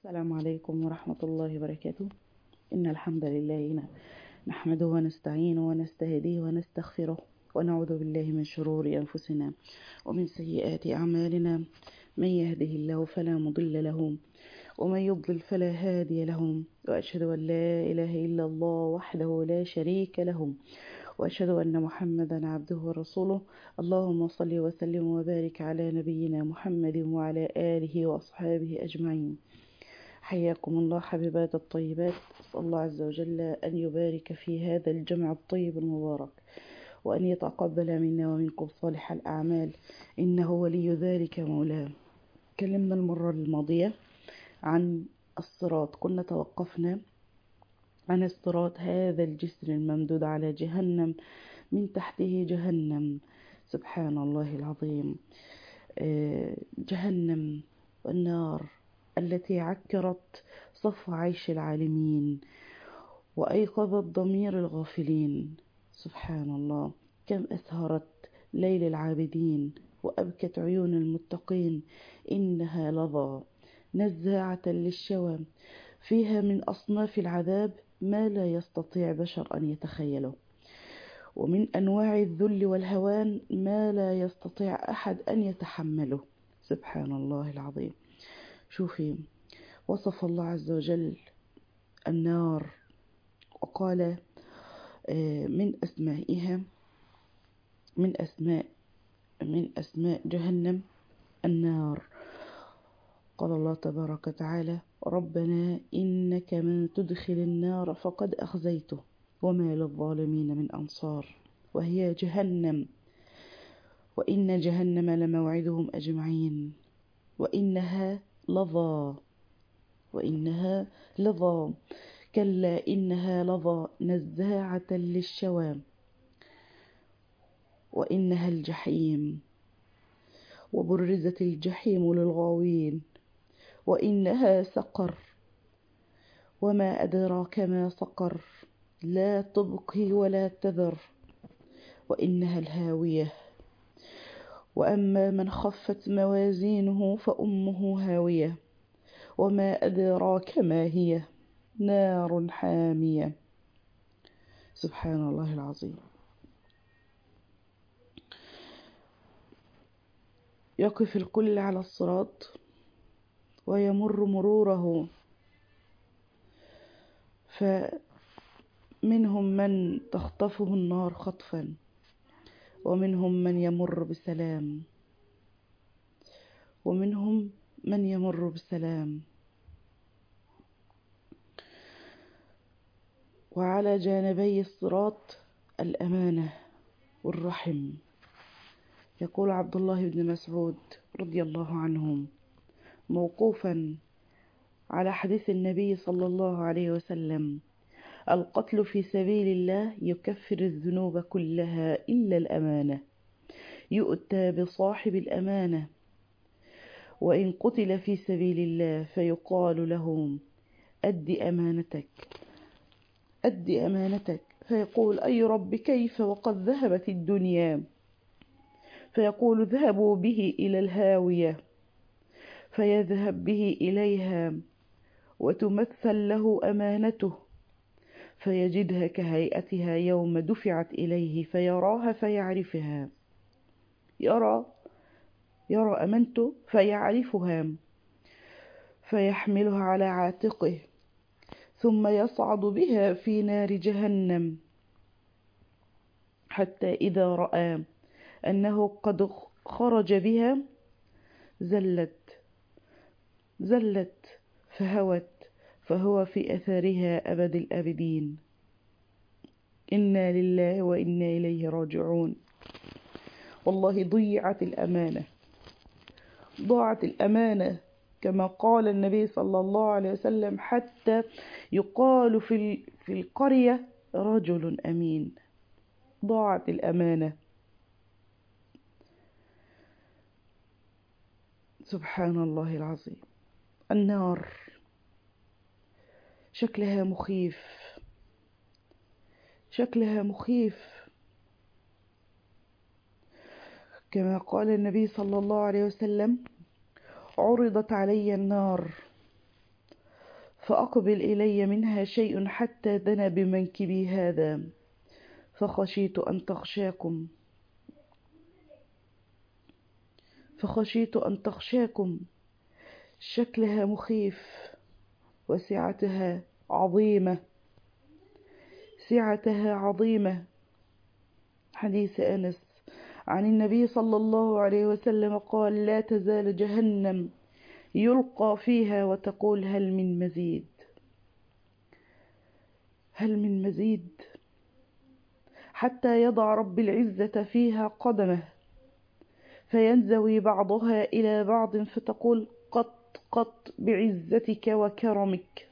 السلام عليكم ورحمة الله وبركاته. إن الحمد لله نحمده ونستعينه ونستهديه ونستغفره ونعوذ بالله من شرور أنفسنا ومن سيئات أعمالنا. من يهده الله فلا مضل له ومن يضلل فلا هادي له، وأشهد أن لا إله إلا الله وحده لا شريك له، وأشهد أن محمدا عبده ورسوله. اللهم صل وسلم وبارك على نبينا محمد وعلى آله وأصحابه أجمعين. حياكم الله حبيبات الطيبات، أسأل الله عز وجل أن يبارك في هذا الجمع الطيب المبارك، وأن يتقبل منا ومنكم صالح الأعمال، إنه ولي ذلك مولاه. كلمنا المرة الماضية عن الصراط، كنا توقفنا عن الصراط، هذا الجسر الممدود على جهنم، من تحته جهنم. سبحان الله العظيم. جهنم والنار التي عكرت صفو عيش العالمين وأيقظت ضمير الغافلين. سبحان الله، كم أسهرت ليل العابدين وأبكت عيون المتقين. إنها لظى نزاعة للشوى، فيها من أصناف العذاب ما لا يستطيع بشر أن يتخيله، ومن أنواع الذل والهوان ما لا يستطيع أحد أن يتحمله. سبحان الله العظيم. شوفي، وصف الله عز وجل النار وقال من أسمائها، من أسماء جهنم النار. قال الله تبارك وتعالى: ربنا إنك من تدخل النار فقد أخزيته وما للظالمين من أنصار. وهي جهنم، وإن جهنم لموعدهم أجمعين، وإنها لظى كلا إنها لظى نزاعة للشوى، وإنها الجحيم، وبرزت الجحيم للغاوين، وإنها سقر، وما أدراك ما سقر، لا تبقي ولا تذر، وإنها الهاوية. وأما من خفت موازينه فأمه هاوية، وما أدراك ما هي، نار حامية. سبحان الله العظيم. يقف الكل على الصراط ويمر مروره، فمنهم من تخطفه النار خطفا، ومنهم من يمر بسلام، ومنهم من يمر بسلام. وعلى جانبي الصراط الأمانة والرحم. يقول عبد الله بن مسعود رضي الله عنهم موقوفا على حديث النبي صلى الله عليه وسلم: القتل في سبيل الله يكفر الذنوب كلها إلا الأمانة، يؤتى بصاحب الأمانة وإن قتل في سبيل الله فيقال لهم: أد أمانتك، فيقول: أي رب كيف وقد ذهبت الدنيا؟ فيقول: ذهبوا به إلى الهاوية، فيذهب به إليها وتمثل له أمانته، فيجدها كهيئتها يوم دفعت إليه، فيراها فيعرفها، يرى أمانته فيعرفها، فيحملها على عاتقه، ثم يصعد بها في نار جهنم، حتى إذا رأى أنه قد خرج بها زلت فهوت، فهو في أثرها أبد الآبدين. إنا لله وإنا إليه راجعون. والله ضاعت الأمانة كما قال النبي صلى الله عليه وسلم: حتى يقال في القرية رجل أمين. ضاعت الأمانة. سبحان الله العظيم. النار شكلها مخيف، كما قال النبي صلى الله عليه وسلم: عرضت علي النار فأقبل إلي منها شيء حتى دنا بمنكبي هذا، فخشيت أن تخشاكم. شكلها مخيف وسعتها عظيمة. حديث أنس عن النبي صلى الله عليه وسلم قال: لا تزال جهنم يلقى فيها وتقول: هل من مزيد، هل من مزيد، حتى يضع رب العزة فيها قدمه فينزوي بعضها إلى بعض فتقول: قط قط بعزتك وكرمك.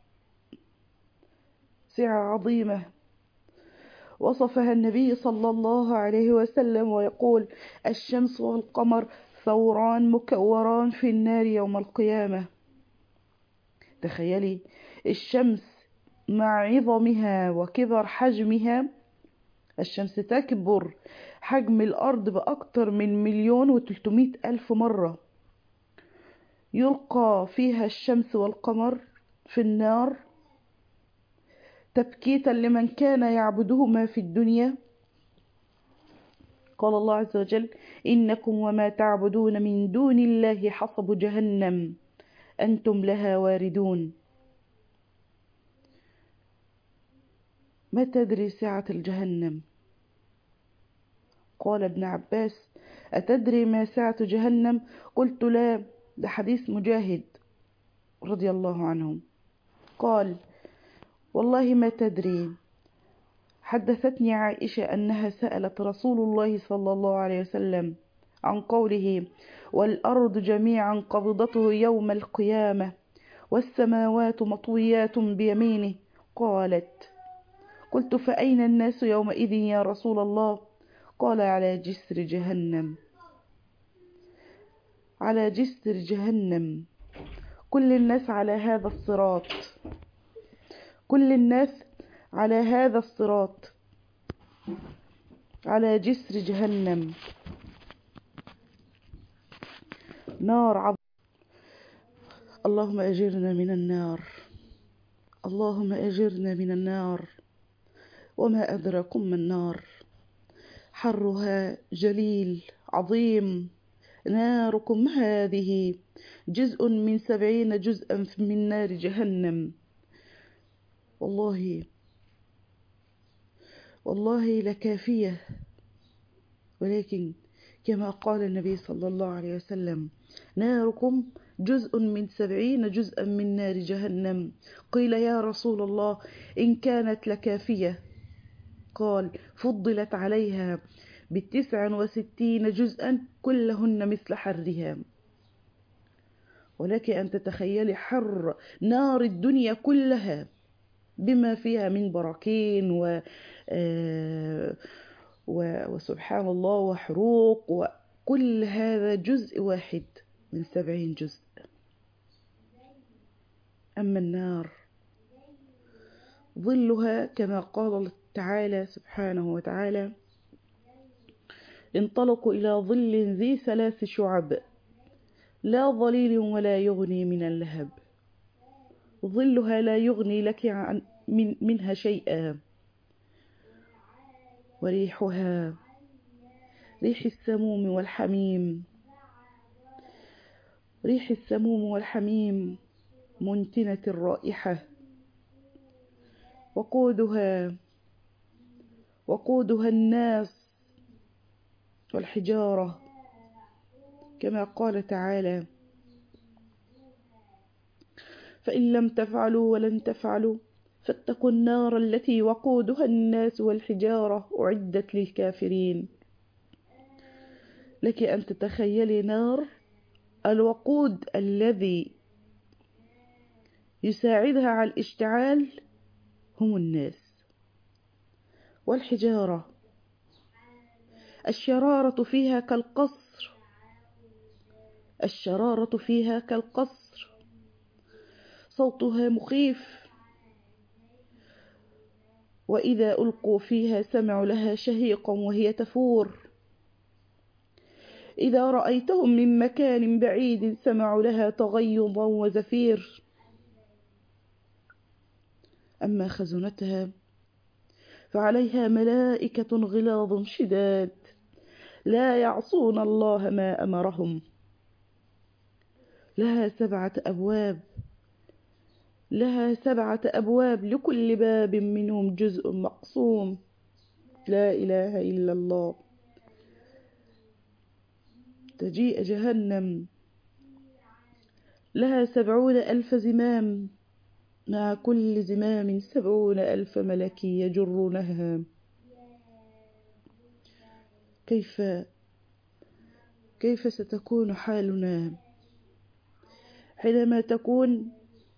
سعة عظيمة وصفها النبي صلى الله عليه وسلم ويقول: الشمس والقمر ثوران مكوران في النار يوم القيامة. تخيلي الشمس مع عظمها وكبر حجمها، الشمس تكبر حجم الأرض بأكثر من 1,300,000 مرة، يلقى فيها الشمس والقمر في النار تبكيتا لمن كان يعبدهما في الدنيا. قال الله عز وجل: إنكم وما تعبدون من دون الله حصب جهنم أنتم لها واردون. ما تدري سعة الجهنم؟ قال ابن عباس: أتدري ما سعة جهنم؟ قلت: لا. ده حديث مجاهد رضي الله عنه. قال: والله ما تدري. حدثتني عائشة أنها سألت رسول الله صلى الله عليه وسلم عن قوله: والأرض جميعا قبضته يوم القيامة والسماوات مطويات بيمينه. قلت: فأين الناس يومئذ يا رسول الله؟ قال: على جسر جهنم، على جسر جهنم. كل الناس على هذا الصراط، كل الناس على هذا الصراط، على جسر جهنم. نار عظيمة. اللهم أجرنا من النار، اللهم أجرنا من النار. وما أدراكم ما النار؟ حرها جليل عظيم. ناركم هذه جزء من 70 جزءا من نار جهنم. والله لكافية، ولكن كما قال النبي صلى الله عليه وسلم: ناركم جزء من 70 جزءا من نار جهنم. قيل: يا رسول الله إن كانت لكافية؟ قال: فضلت عليها ب69 جزءا كلهن مثل حرها. ولك أن تتخيلي حر نار الدنيا كلها بما فيها من براكين وسبحان الله وحروق، وكل هذا جزء واحد من 70 جزء. أما النار ظلها كما قال تعالى سبحانه وتعالى: انطلقوا إلى ظل ذي 3 شعب لا ظليل ولا يغني من اللهب. ظلها لا يغني لك منها شيئا. وريحها ريح السموم والحميم، ريح السموم والحميم منتنة الرائحة. وقودها الناس والحجارة، كما قال تعالى: فإن لم تفعلوا ولن تفعلوا فاتقوا النار التي وقودها الناس والحجارة أعدت للكافرين. لك أن تتخيلي نار الوقود الذي يساعدها على الاشتعال هم الناس والحجارة. الشرارة فيها كالقصر، الشرارة فيها كالقصر. صوتها مخيف. وإذا ألقوا فيها سمعوا لها شهيقا وهي تفور. إذا رأيتهم من مكان بعيد سمعوا لها تغيظا وزفير. أما خزنتها فعليها ملائكة غلاظ شداد لا يعصون الله ما أمرهم. لها 7 أبواب، لها 7 أبواب، لكل باب منهم جزء مقسوم. لا إله إلا الله. تجيء جهنم لها 70,000 زمام، مع كل زمام 70,000 ملك يجرونها. كيف ستكون حالنا حينما تكون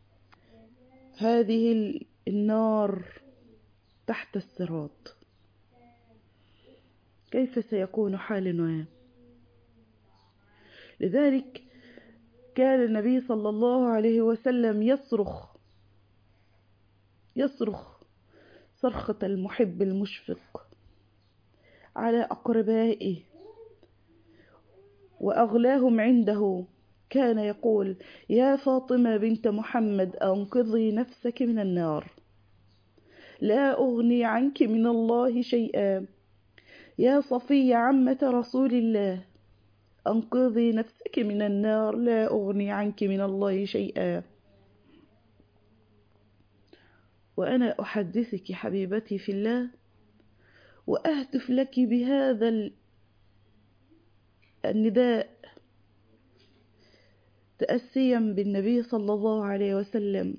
هذه النار تحت الصراط؟ كيف سيكون حالنا؟ لذلك كان النبي صلى الله عليه وسلم يصرخ صرخة المحب المشفق على أقربائه وأغلاهم عنده. كان يقول: يا فاطمة بنت محمد أنقذي نفسك من النار، لا أغني عنك من الله شيئا. يا صفية عمة رسول الله أنقذي نفسك من النار، لا أغني عنك من الله شيئا. وأنا أحدثك حبيبتي في الله وأهتف لك بهذا النداء تأسيا بالنبي صلى الله عليه وسلم،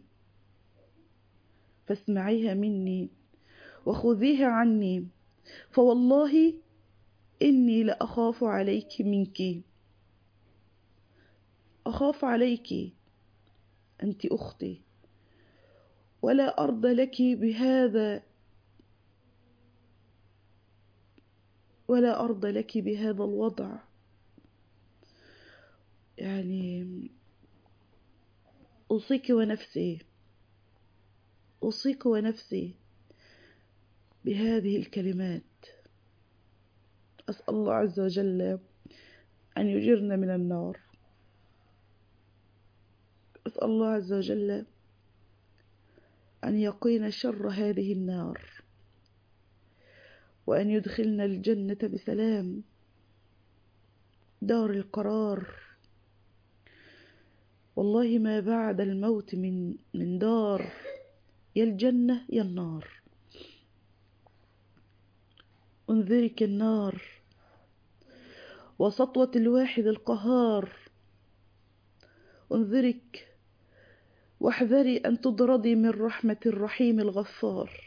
فاسمعيها مني وخذيها عني، فوالله إني لأخاف عليك منك، أخاف عليك، أنت أختي، ولا أرضى لك بهذا، ولا أرضى لك بهذا الوضع. يعني أوصيك ونفسي بهذه الكلمات. أسأل الله عز وجل أن يجرنا من النار. أسأل الله عز وجل أن يقينا شر هذه النار، وأن يدخلنا الجنة بسلام، دار القرار. والله ما بعد الموت من دار، يا الجنة يا النار. انذرك النار وسطوة الواحد القهار، انذرك واحذري أن تطردي من رحمة الرحيم الغفار.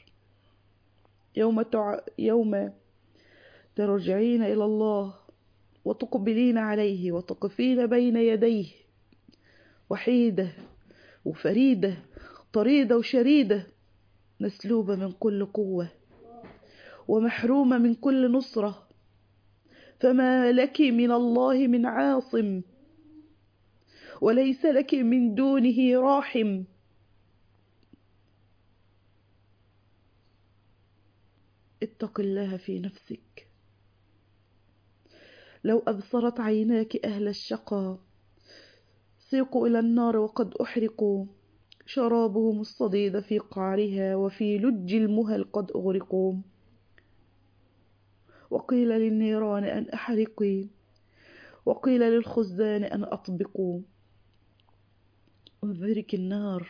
يوم ترجعين إلى الله وتقبلين عليه وتقفين بين يديه وحيدة وفريدة، طريدة وشريدة، مسلوبة من كل قوة ومحرومة من كل نصرة، فما لك من الله من عاصم، وليس لك من دونه راحم. اتق الله في نفسك. لو أبصرت عيناك أهل الشقا سيقوا إلى النار وقد أحرقوا، شرابهم الصديد في قعرها وفي لج المهل قد أغرقوا. وقيل للنيران أن أحرقي، وقيل للخزان أن أطبقوا. انذرك النار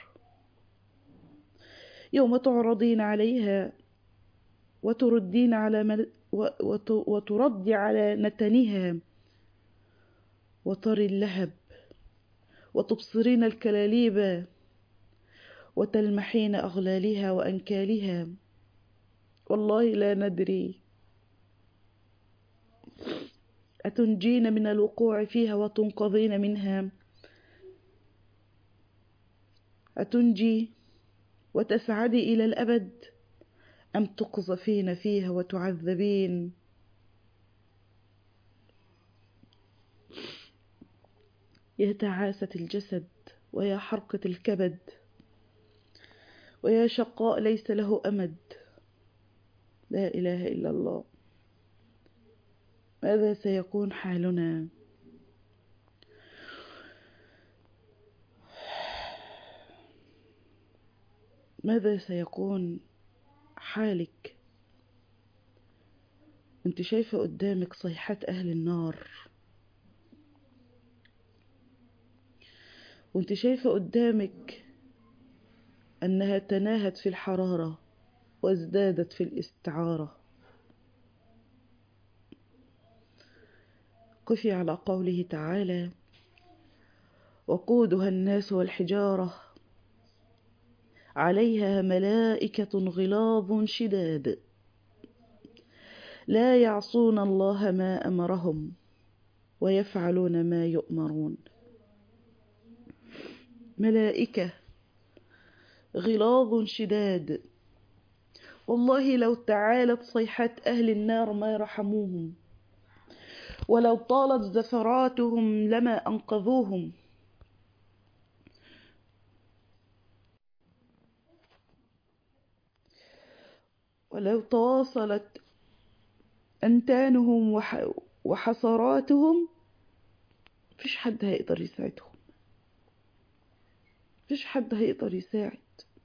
يوم تعرضين عليها وتردي على نتنها وتري اللهب، وتبصرين الكلاليب وتلمحين أغلالها وأنكالها. والله لا ندري أتنجين من الوقوع فيها وتنقذين منها، أتنجي وتسعدي إلى الأبد، أم تقذفين فيها وتعذبين. يا تعاسة الجسد ويا حرقة الكبد ويا شقاء ليس له أمد. لا إله إلا الله. ماذا سيكون حالنا؟ ماذا سيكون حالك؟ انت شايفة قدامك صيحات أهل النار، وانت شايفة قدامك أنها تناهت في الحرارة وازدادت في الاستعارة. قفي على قوله تعالى: وقودها الناس والحجارة عليها ملائكة غلاظ شداد لا يعصون الله ما أمرهم ويفعلون ما يؤمرون. ملائكة غلاظ شداد، والله لو تعالت صيحات أهل النار ما رحموهم، ولو طالت زفراتهم لما أنقذوهم. ولو تواصلت أنتانهم وحصراتهم، مفيش حد هيقدر يساعدهم، مفيش حد هيقدر يساعد.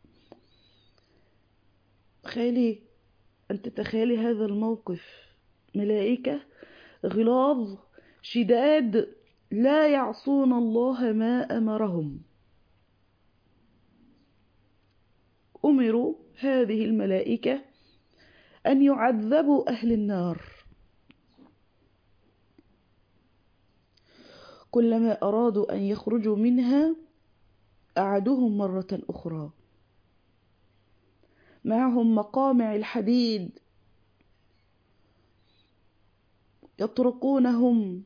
تخيلي، أن تتخيلي هذا الموقف: ملائكة غلاظ شداد لا يعصون الله ما أمرهم. أمروا هذه الملائكة أن يعذبوا أهل النار، كلما أرادوا أن يخرجوا منها أعادوهم مرة أخرى، معهم مقامع الحديد يطرقونهم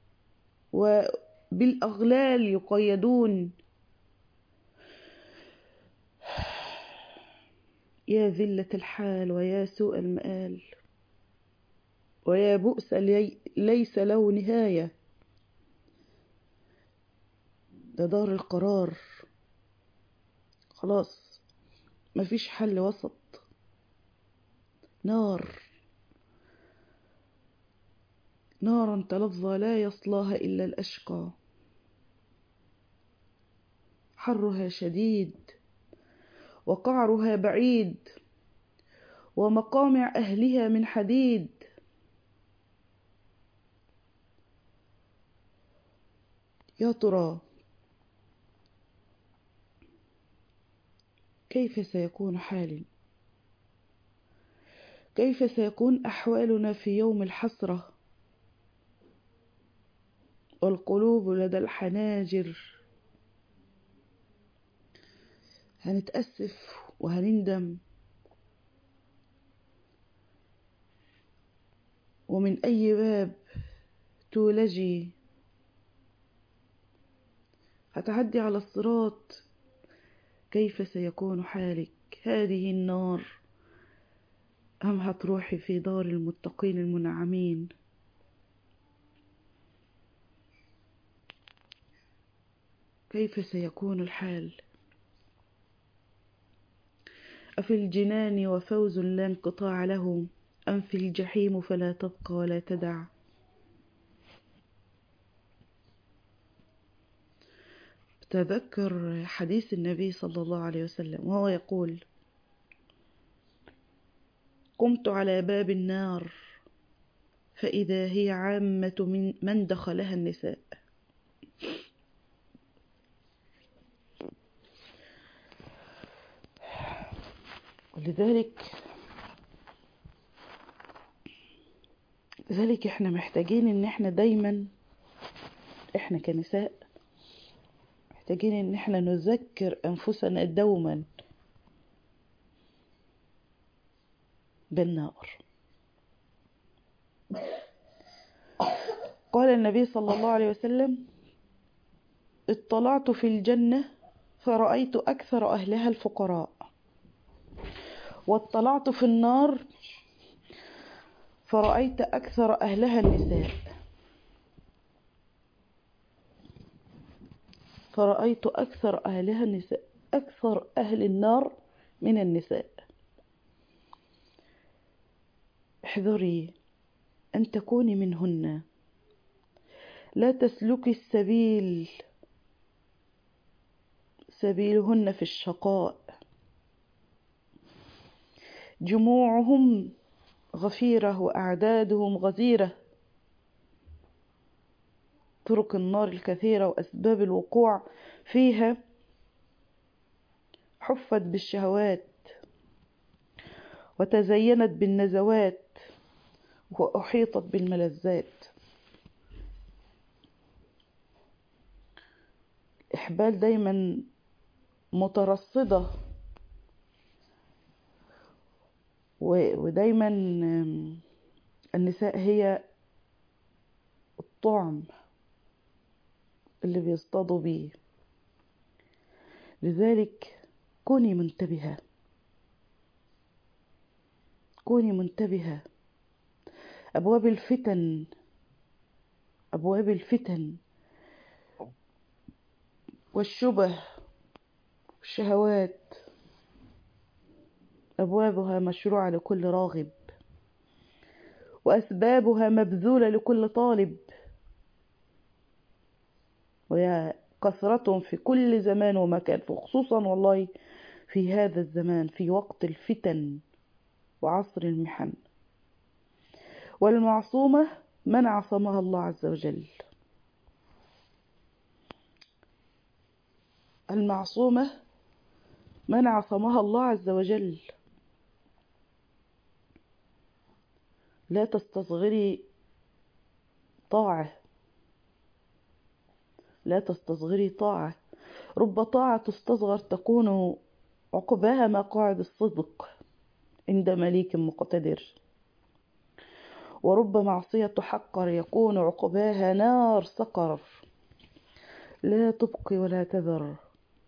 وبالأغلال يقيدون. يا ذلة الحال ويا سوء المآل ويا بؤس ليس له نهاية. ده دار القرار، خلاص مفيش حل وسط. نار، نارا تلظى لا يصلاها إلا الأشقى، حرها شديد وقعرها بعيد ومقامع أهلها من حديد. يا ترى كيف سيكون حالي؟ كيف سيكون أحوالنا في يوم الحسرة والقلوب لدى الحناجر؟ هنتأسف وهنندم، ومن أي باب تولجي؟ هتعدي على الصراط، كيف سيكون حالك؟ هذه النار أم هتروحي في دار المتقين المنعمين؟ كيف سيكون الحال؟ أفي الجنان وفوز لا انقطاع له، أم في الجحيم فلا تبقى ولا تدع؟ تذكر حديث النبي صلى الله عليه وسلم وهو يقول: قمت على باب النار فإذا هي عامة من دخلها النساء. لذلك احنا محتاجين ان احنا دايما، احنا كنساء محتاجين ان احنا نذكر انفسنا دوما بالنار. قال النبي صلى الله عليه وسلم: اطلعت في الجنة فرأيت أكثر أهلها الفقراء، واطلعت في النار فرأيت أكثر أهلها النساء. فرأيت أكثر أهلها النساء، أكثر أهل النار من النساء. احذري أن تكوني منهن، لا تسلكي سبيلهن في الشقاء، جموعهم غفيرة وأعدادهم غزيرة. طرق النار الكثيرة وأسباب الوقوع فيها حفت بالشهوات وتزينت بالنزوات وأحيطت بالملذات. إحبال دايما مترصدة، ودايما النساء هي الطعم اللي بيصطادوا بيه. لذلك كوني منتبهة، كوني منتبهة. أبواب الفتن، أبواب الفتن والشبه والشهوات أبوابها مشروعة لكل راغب، وأسبابها مبذولة لكل طالب، وهي كثرة في كل زمان ومكان، خصوصا والله في هذا الزمان، في وقت الفتن وعصر المحن. والمعصومة من عصمها الله عز وجل. المعصومة من عصمها الله عز وجل. لا تستصغري طاعة، لا تستصغري طاعة. رب طاعة تستصغر تكون عقباها مقاعد الصدق عند مليك مقتدر، ورب معصية تحقر يكون عقباها نار سقر لا تبقي ولا تذر.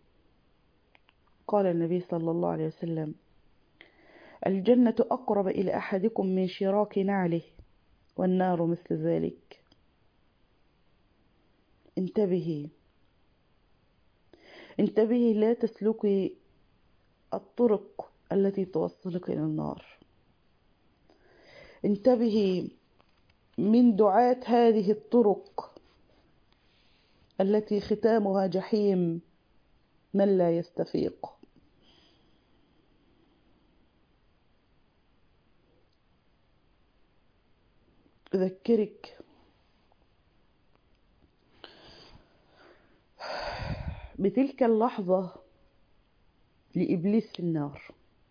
قال النبي صلى الله عليه وسلم: الجنة أقرب إلى أحدكم من شراك نعله، والنار مثل ذلك. انتبهي، انتبهي، لا تسلكي الطرق التي توصلك إلى النار. انتبهي من دعاة هذه الطرق التي ختامها جحيم من لا يستفيق. أذكرك بتلك اللحظة لإبليس في النار.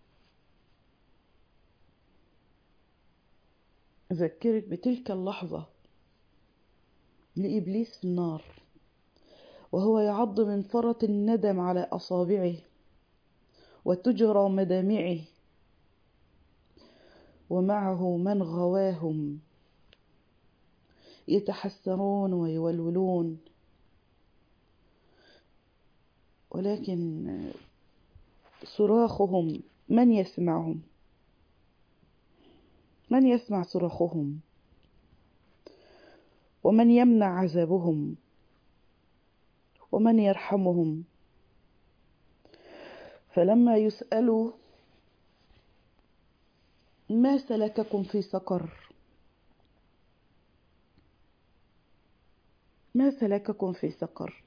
أذكرك بتلك اللحظة لإبليس في النار، وهو يعض من فرط الندم على أصابعه وتجرى مدامعه، ومعه من غواهم يتحسرون ويولولون، ولكن صراخهم من يسمعهم؟ من يسمع صراخهم؟ ومن يمنع عذابهم؟ ومن يرحمهم؟ فلما يسألوا ما سلككم في سقر، ما سلككم في سقر،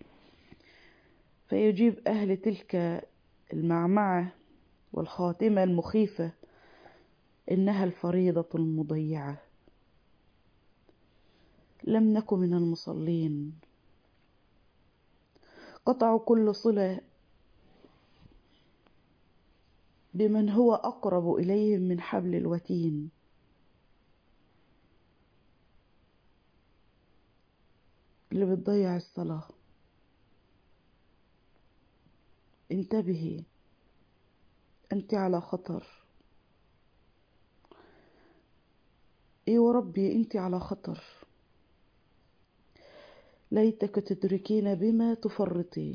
فيجيب أهل تلك المعمعة والخاتمة المخيفة: إنها الفريضة المضيعة، لم نكن من المصلين، قطعوا كل صلة بمن هو أقرب إليهم من حبل الوتين. اللي بتضيع الصلاة. انتبهي، أنت على خطر. إيه وربي أنت على خطر. ليتك تدركين بما تفرطي،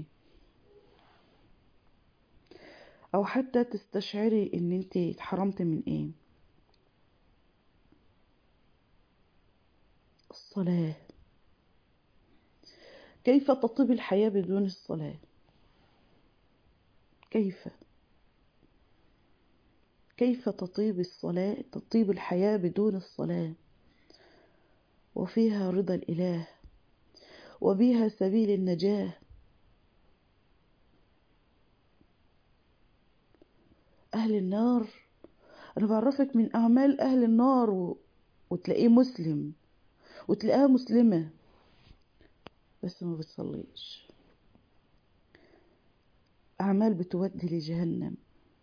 أو حتى تستشعري إن أنت اتحرمت من إيه. الصلاة. كيف تطيب الحياة بدون الصلاة؟ كيف تطيب الصلاة، تطيب الحياة بدون الصلاة؟ وفيها رضا الإله، وبها سبيل النجاة. أهل النار أنا بعرفك من أعمال أهل النار وتلاقيه مسلم وتلاقيها مسلمة بس ما بتصليش. أعمال بتودي لجهنم.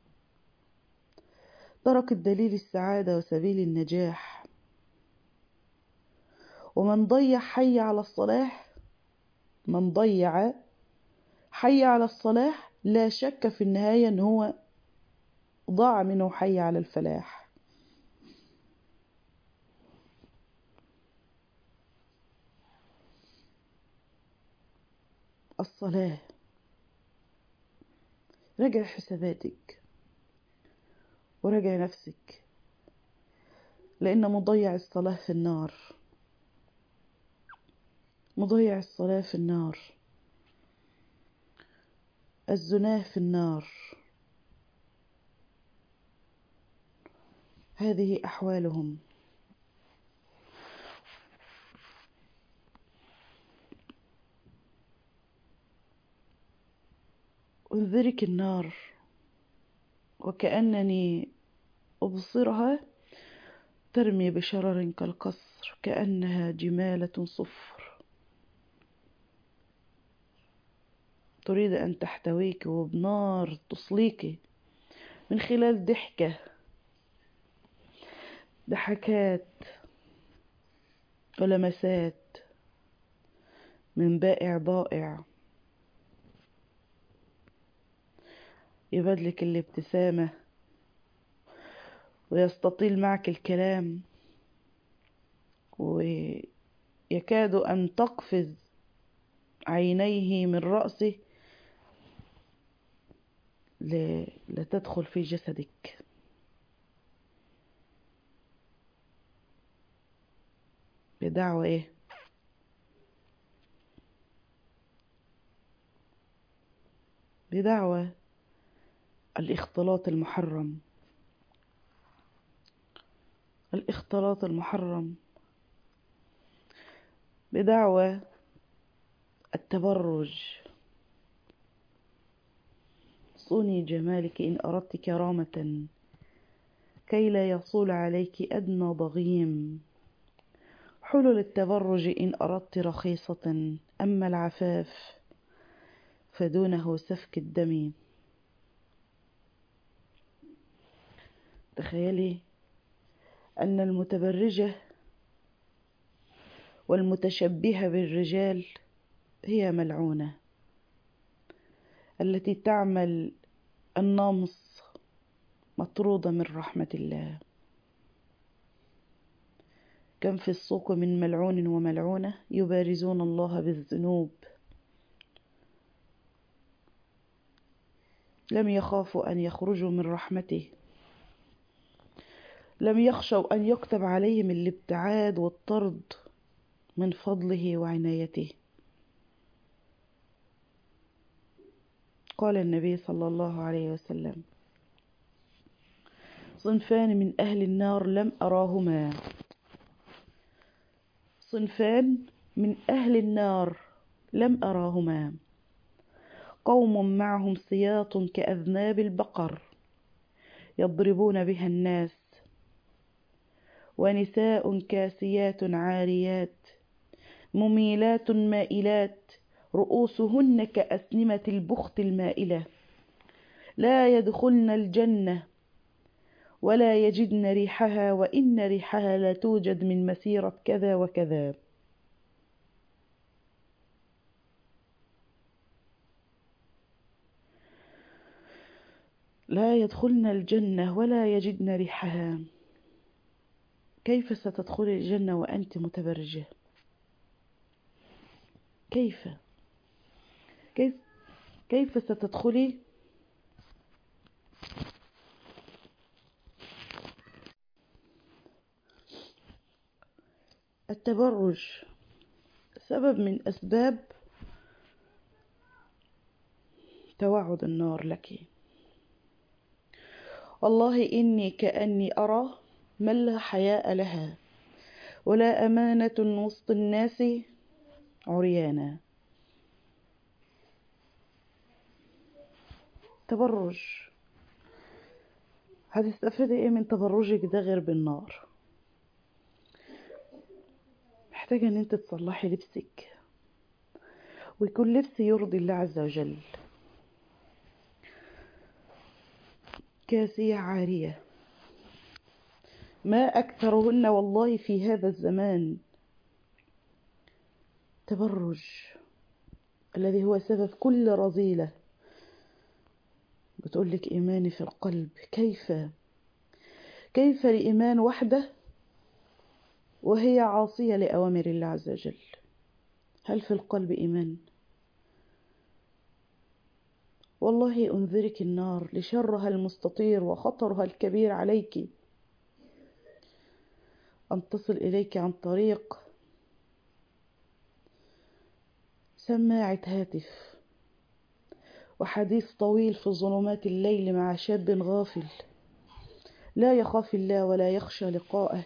تركت دليل السعادة وسبيل النجاح. ومن ضيع حي على الصلاح، من ضيع حي على الصلاح لا شك في النهاية أن هو ضاع منه حي على الفلاح. الصلاة. راجع حساباتك وراجع نفسك، لأن مضيع الصلاة في النار. مضيع الصلاة في النار. الزناه في النار. هذه أحوالهم. انذرك النار وكأنني أبصرها ترمي بشرر كالقصر كأنها جمالة صفر، تريد أن تحتويك وبنار تصليك من خلال ضحكات ولمسات من بائع ضائع، يبادلك الابتسامة ويستطيل معك الكلام ويكاد أن تقفز عينيه من رأسه لتدخل في جسدك. بدعوة ايه؟ بدعوة الاختلاط المحرم. الاختلاط المحرم. بدعوة التبرج. صوني جمالك إن أردت كرامة كي لا يصول عليك أدنى ضغيم. حلل التبرج إن أردت رخيصة، أما العفاف فدونه سفك الدم. تخيلي أن المتبرجة والمتشبهة بالرجال هي ملعونة، التي تعمل النمص مطرودة من رحمة الله. كم في السوق من ملعون وملعونة يبارزون الله بالذنوب، لم يخافوا أن يخرجوا من رحمته، لم يخشوا أن يكتب عليهم الابتعاد والطرد من فضله وعنايته. قال النبي صلى الله عليه وسلم: صنفان من أهل النار لم أراهما. صنفان من أهل النار لم أراهما: قوم معهم سياط كأذناب البقر يضربون بها الناس، ونساء كاسيات عاريات مميلات مائلات رؤوسهن كأسنمة البخت المائلة، لا يدخلن الجنة ولا يجدن ريحها، وإن ريحها لا توجد من مسيرة كذا وكذا. لا يدخلن الجنة ولا يجدن ريحها. كيف ستدخلي الجنة وأنت متبرجة؟ كيف كيف كيف ستدخلي؟ التبرج سبب من أسباب توعد النار لك. والله إني كأني أرى من لا حياء لها ولا أمانة وسط الناس عريانا. تبرج هتستفيدي ايه من تبرجك ده غير بالنار؟ محتاجة ان انت تصلحي لبسك ويكون لبس يرضي الله عز وجل. كاسية عارية ما أكثرهن والله في هذا الزمان. تبرج الذي هو سبب كل رذيلة. بتقولك إيماني في القلب. كيف لإيمان وحده وهي عاصية لأوامر الله عز وجل؟ هل في القلب إيمان؟ والله أنذرك النار لشرها المستطير وخطرها الكبير عليك أن تصل إليك عن طريق سماعة هاتف وحديث طويل في ظلمات الليل مع شاب غافل لا يخاف الله ولا يخشى لقاءه.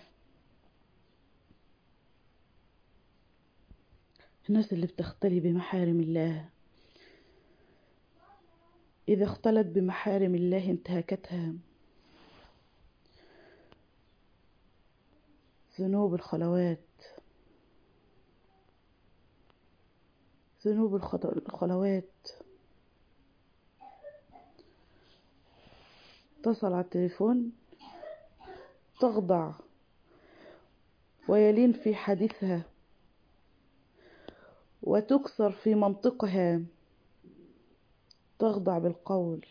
الناس اللي بتختلي بمحارم الله إذا اختلت بمحارم الله انتهكتها. ذنوب الخلوات، ذنوب الخلوات. اتصل على التليفون تخضع ويلين في حديثها وتكسر في منطقها، تخضع بالقول.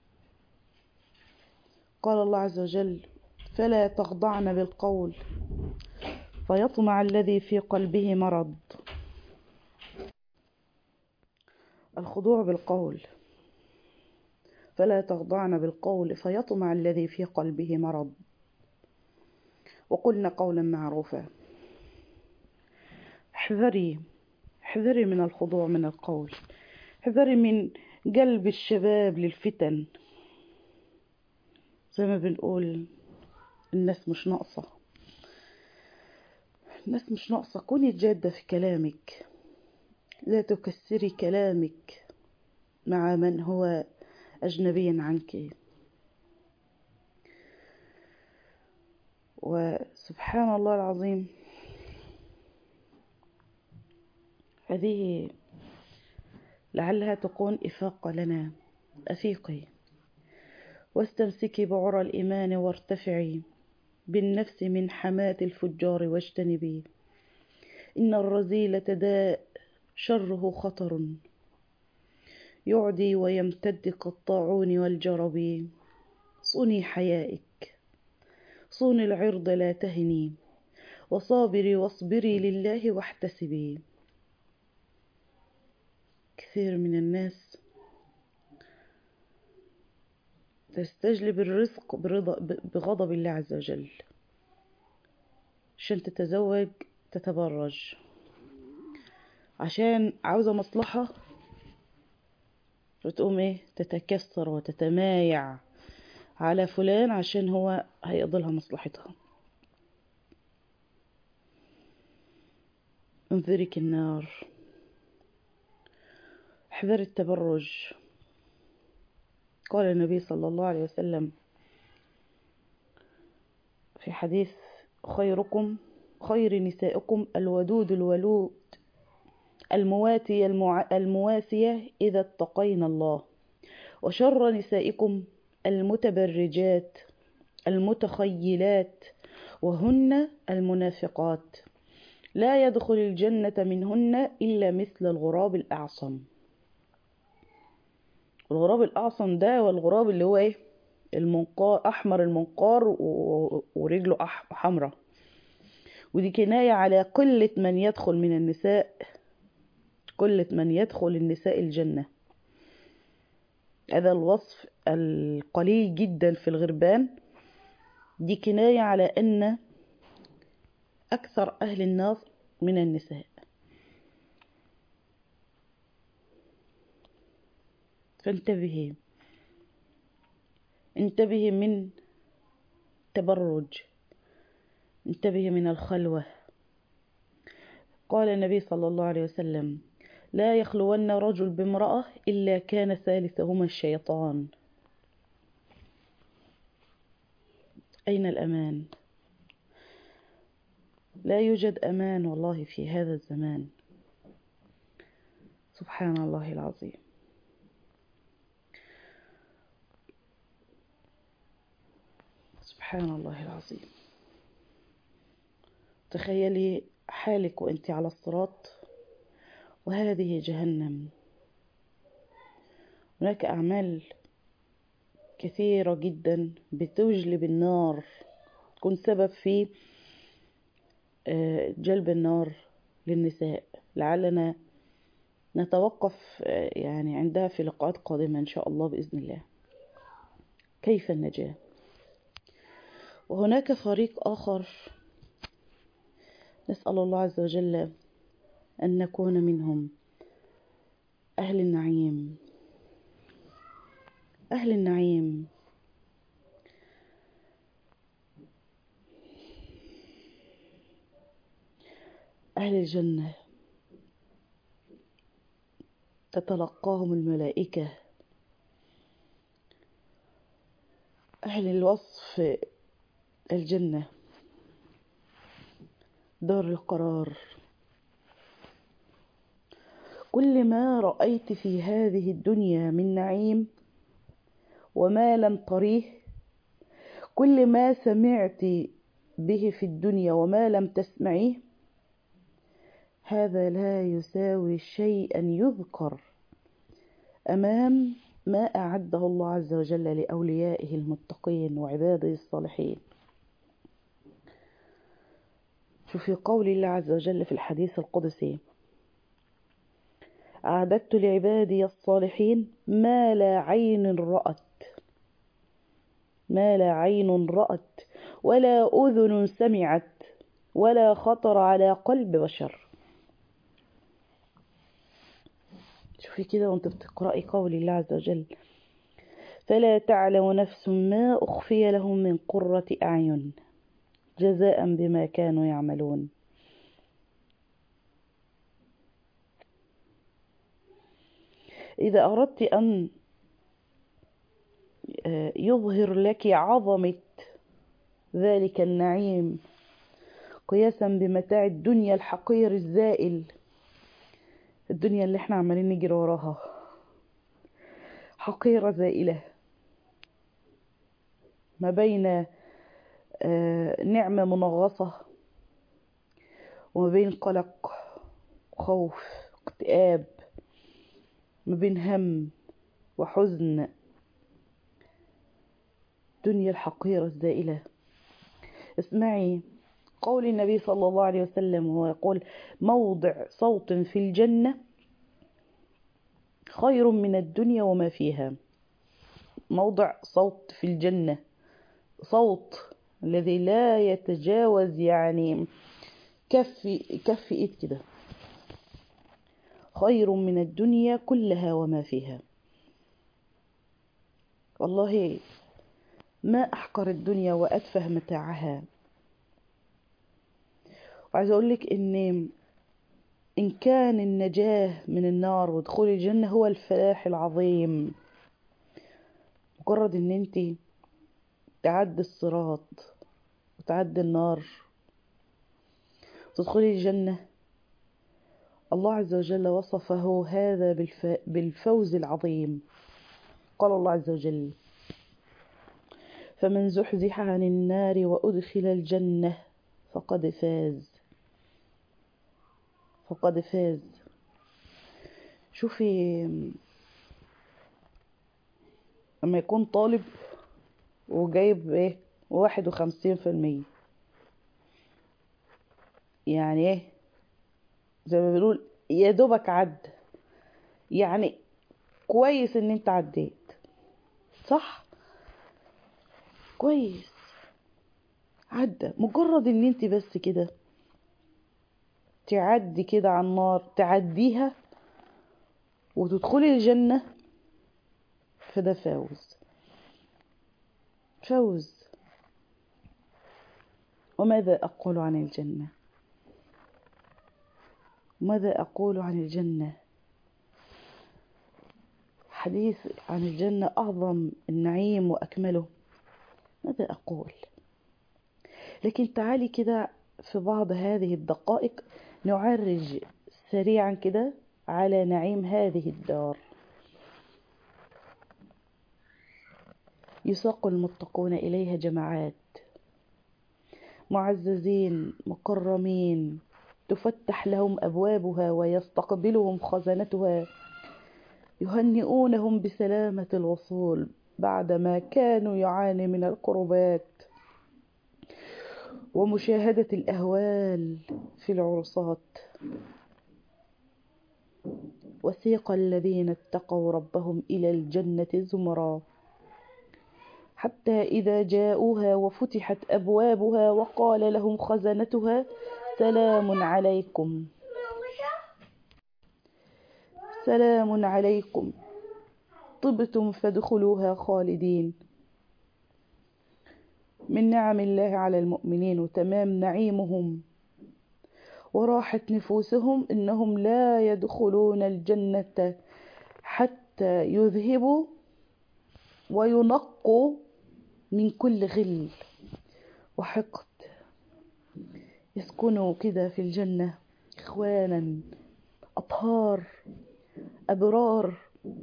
قال الله عز وجل فلا تخضعن بالقول فيطمع الذي في قلبه مرض. الخضوع بالقول. فلا تخضعن بالقول فيطمع الذي في قلبه مرض. وقلنا قولا معروفا. احذري من الخضوع من القول. احذري من قلب الشباب للفتن. زي ما بنقول الناس مش ناقصة. الناس مش ناقصة. كوني جادة في كلامك، لا تكسري كلامك مع من هو أجنبي عنك. وسبحان الله العظيم، هذه لعلها تكون إفاقة لنا. أفيقي واستمسكي بعرى الإيمان وارتفعي بالنفس من حماة الفجار واجتنبي. إن الرذيلة داء شره خطر يعدي ويمتد كالطاعون والجرب. صوني حيائك، صوني العرض لا تهني، وصابري واصبري لله واحتسبي. كثير من الناس تستجلب الرزق بغضب الله عز وجل عشان تتزوج، تتبرج عشان عاوزة مصلحة، وتقوم ايه تتكسر وتتمايع على فلان عشان هو هيقضي لها مصلحتها. انذرك النار. احذر التبرج. قال النبي صلى الله عليه وسلم في حديث خيركم خير نسائكم الودود الولود المواسية إذا اتقين الله، وشر نسائكم المتبرجات المتخيلات وهن المنافقات لا يدخل الجنة منهن إلا مثل الغراب الأعصم. الغراب الأعصم ده والغراب اللي هو ايه المنقار، أحمر المنقار ورجله حمراء. ودي كناية على قلة من يدخل من النساء، قلة من يدخل النساء الجنة. هذا الوصف القليل جدا في الغربان دي كناية على أن أكثر أهل النار من النساء. فانتبهي، انتبهي من تبرج، انتبهي من الخلوة. قال النبي صلى الله عليه وسلم لا يخلون رجل بامرأة إلا كان ثالثهما الشيطان. أين الأمان؟ لا يوجد أمان والله في هذا الزمان. سبحان الله العظيم. سبحان الله العظيم. تخيلي حالك وانت على الصراط وهذه جهنم. هناك أعمال كثيرة جدا بتجلب النار، تكون سبب في جلب النار للنساء. لعلنا نتوقف يعني عندها في لقاءات قادمة إن شاء الله بإذن الله. كيف النجاة؟ وهناك فريق آخر نسأل الله عز وجل أن نكون منهم، أهل النعيم. أهل النعيم أهل الجنة تتلقاهم الملائكة. أهل الوصف الجنة دار القرار. كل ما رأيت في هذه الدنيا من نعيم وما لم تريه، كل ما سمعت به في الدنيا وما لم تسمعيه، هذا لا يساوي شيئا يذكر أمام ما أعده الله عز وجل لأوليائه المتقين وعباده الصالحين. شوفي قول الله عز وجل في الحديث القدسي: أعددت لعبادي الصالحين ما لا عين رأت، ما لا عين رأت ولا أذن سمعت ولا خطر على قلب بشر. شوفي كده وانت بتقرأي قول الله عز وجل: فلا تعلم نفس ما أخفي لهم من قرة أعين جزاء بما كانوا يعملون. إذا أردت أن يظهر لك عظمة ذلك النعيم قياسا بمتاع الدنيا الحقير الزائل، الدنيا اللي احنا عمالين نجري وراها حقيرة زائلة، ما بين نعمة منغصة وما بين قلق خوف اكتئاب، ما بين هم وحزن. دنيا الحقيرة الزائلة. اسمعي قول النبي صلى الله عليه وسلم وهو يقول: موضع صوت في الجنة خير من الدنيا وما فيها. موضع صوت في الجنة، صوت الذي لا يتجاوز يعني كف ايد كده، خير من الدنيا كلها وما فيها. والله ما أحقر الدنيا وأتفه متاعها. وعايزة أقولك إن كان النجاة من النار ودخول الجنة هو الفلاح العظيم، مجرد إن أنت تعدي الصراط وتعدي النار وتدخلي الجنة، الله عز وجل وصفه هذا بالفوز العظيم. قال الله عز وجل: فمن زحزح عن النار وأدخل الجنة فقد فاز. فقد فاز. شوفي لما يكون طالب وجايب 51%، يعني ايه؟ زي ما بنقول يا دوبك عد، يعني كويس ان انت عديت، صح؟ كويس عدى. مجرد ان انت بس كده تعدي كده على النار، تعديها وتدخلي الجنة، فده فوز. فوز. وماذا أقول عن الجنة؟ ماذا أقول عن الجنة؟ حديث عن الجنة أعظم النعيم وأكمله. ماذا أقول؟ لكن تعالي كده في بعض هذه الدقائق نعرج سريعا كده على نعيم هذه الدار. يساق المتقون إليها جماعات، معززين مكرمين، تفتح لهم أبوابها ويستقبلهم خزنتها، يهنئونهم بسلامة الوصول بعدما كانوا يعاني من الكربات ومشاهدة الأهوال في العرصات. وسيق الذين اتقوا ربهم إلى الجنة زمرا حتى إذا جاءوها وفتحت أبوابها وقال لهم خزنتها سلام عليكم، سلام عليكم طبتم فادخلوها خالدين. من نعم الله على المؤمنين وتمام نعيمهم وراحة نفوسهم إنهم لا يدخلون الجنة حتى يذهبوا وينقوا من كل غل وحقد. يسكنوا كده في الجنة إخوانا أطهار أبرار،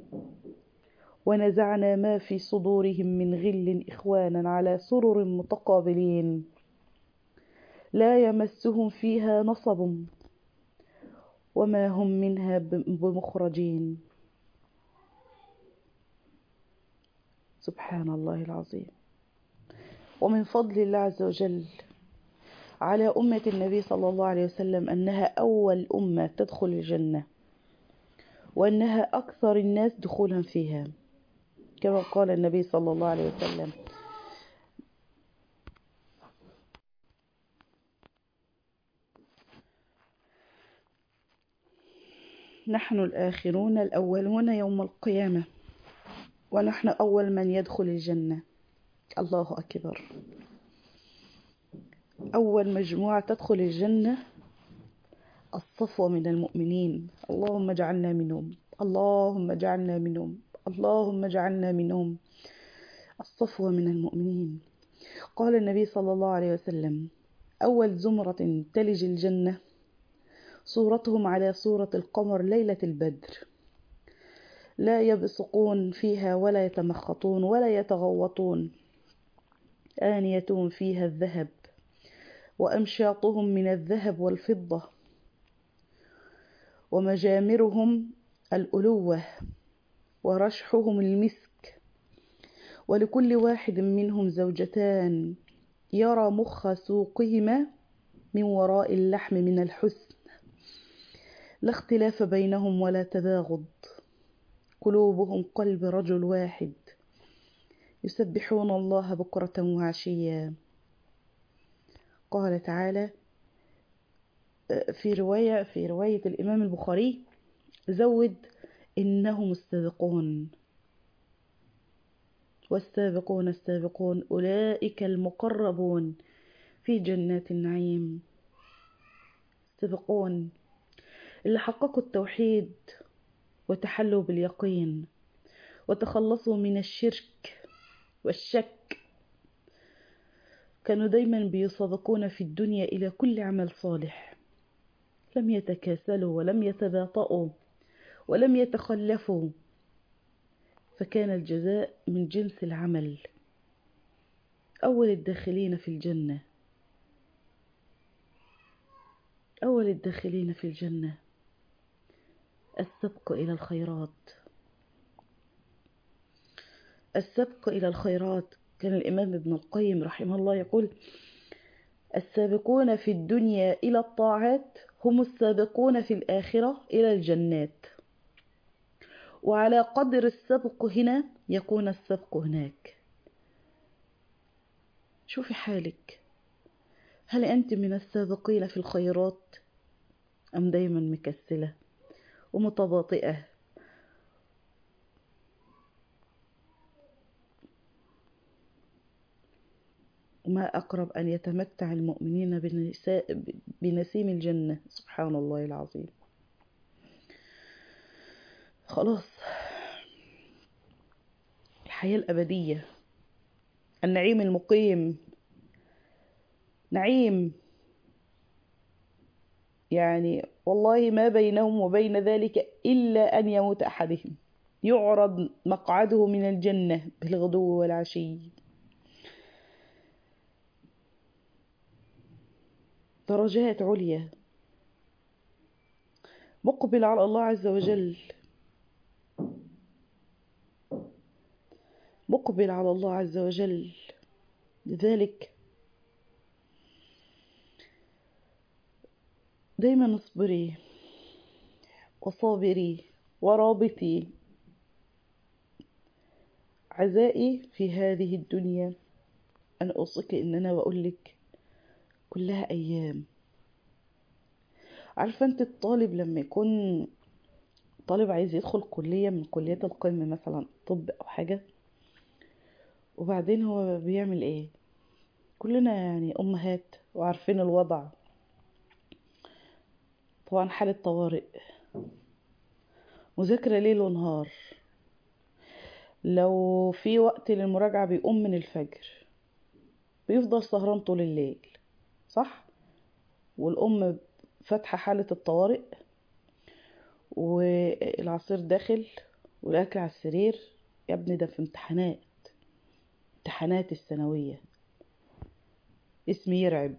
ونزعنا ما في صدورهم من غل إخوانا على سرر متقابلين لا يمسهم فيها نصب وما هم منها بمخرجين. سبحان الله العظيم. ومن فضل الله عز وجل على أمة النبي صلى الله عليه وسلم أنها أول أمة تدخل الجنة، وأنها أكثر الناس دخولا فيها، كما قال النبي صلى الله عليه وسلم: نحن الآخرون الأولون يوم القيامة، ونحن أول من يدخل الجنة. الله أكبر. أول مجموعة تدخل الجنة الصفوة من المؤمنين. اللهم اجعلنا منهم، اللهم اجعلنا منهم، اللهم اجعلنا منهم. الصفوة من المؤمنين. قال النبي صلى الله عليه وسلم: أول زمرة تلج الجنة صورتهم على صورة القمر ليلة البدر، لا يبصقون فيها ولا يتمخطون ولا يتغوطون، آنيتهم فيها الذهب وأمشاطهم من الذهب والفضة، ومجامرهم الألوة ورشحهم المسك، ولكل واحد منهم زوجتان يرى مخ سوقهما من وراء اللحم من الحسن، لا اختلاف بينهم ولا تباغض، قلوبهم قلب رجل واحد، يسبحون الله بكرة وعشيا. قال تعالى في رواية الإمام البخاري: زود إنهم السابقون، والسابقون السابقون أولئك المقربون في جنات النعيم. السابقون اللي حققوا التوحيد وتحلوا باليقين وتخلصوا من الشرك والشك، كانوا دايما بيسابقون في الدنيا إلى كل عمل صالح، لم يتكاسلوا ولم يتباطؤوا ولم يتخلفوا، فكان الجزاء من جنس العمل. أول الداخلين في الجنة، أول الداخلين في الجنة السبق إلى الخيرات، السبق إلى الخيرات. كان الإمام ابن القيم رحمه الله يقول: السابقون في الدنيا إلى الطاعات هم السابقون في الآخرة إلى الجنات، وعلى قدر السبق هنا يكون السبق هناك. شوفي حالك، هل أنت من السابقين في الخيرات أم دايما مكسلة ومتباطئة؟ وما أقرب أن يتمتع المؤمنين بنسيم الجنة. سبحان الله العظيم. خلاص، الحياة الأبدية، النعيم المقيم، نعيم، يعني والله ما بينهم وبين ذلك إلا أن يموت أحدهم، يعرض مقعده من الجنة بالغدو والعشي. درجات عليا، مقبل على الله عز وجل، مقبل على الله عز وجل. لذلك دايما اصبري وصابري ورابطي. عزائي في هذه الدنيا أن أوصيك إن أنا بقولك كلها أيام. عارفة أنت الطالب لما يكون طالب عايز يدخل كلية من كليات القمة، مثلا طب أو حاجة، وبعدين هو بيعمل إيه؟ كلنا يعني أمهات وعارفين الوضع، طبعا حالة طوارئ، مذاكرة ليل ونهار، لو في وقت للمراجعة بيقوم من الفجر، بيفضل سهران طول الليل، صح؟ والأم فاتحة حالة الطوارئ، والعصير داخل والأكل على السرير. يا ابني ده في امتحانات، امتحانات الثانوية، اسم يرعب،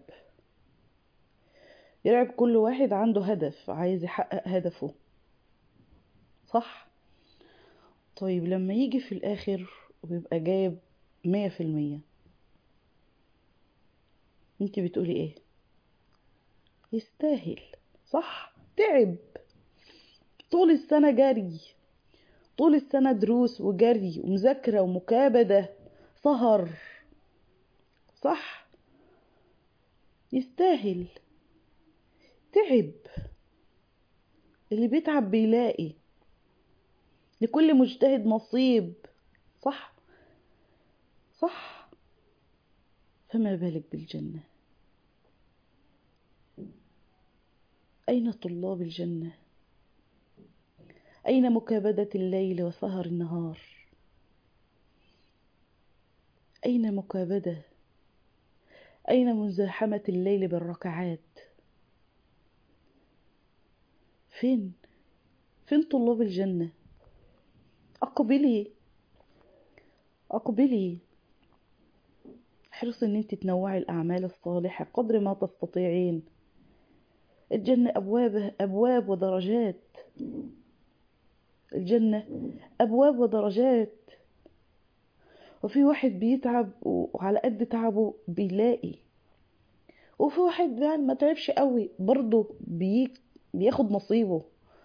يرعب. كل واحد عنده هدف عايز يحقق هدفه، صح؟ طيب لما يجي في الآخر ويبقى جايب 100%، انت بتقولي ايه؟ يستاهل، صح؟ تعب طول السنة جري، طول السنة دروس وجري ومذاكرة ومكابدة، سهر، صح؟ يستاهل، تعب. اللي بيتعب بيلاقي، لكل مجتهد نصيب، صح؟ صح. فما بالك بالجنة؟ أين طلاب الجنة؟ أين مكابدة الليل وسهر النهار؟ أين مكابدة؟ أين مزاحمة الليل بالركعات؟ فين؟ فين طلاب الجنة؟ أقبلي، أقبلي. احرصي ان انت تنوعي الأعمال الصالحة قدر ما تستطيعين. الجنة أبواب ودرجات، الجنة أبواب ودرجات. وفي واحد بيتعب وعلى قد تعبه بيلاقي، وفي واحد يعني ما تعبش قوي برضه بياخد نصيبه.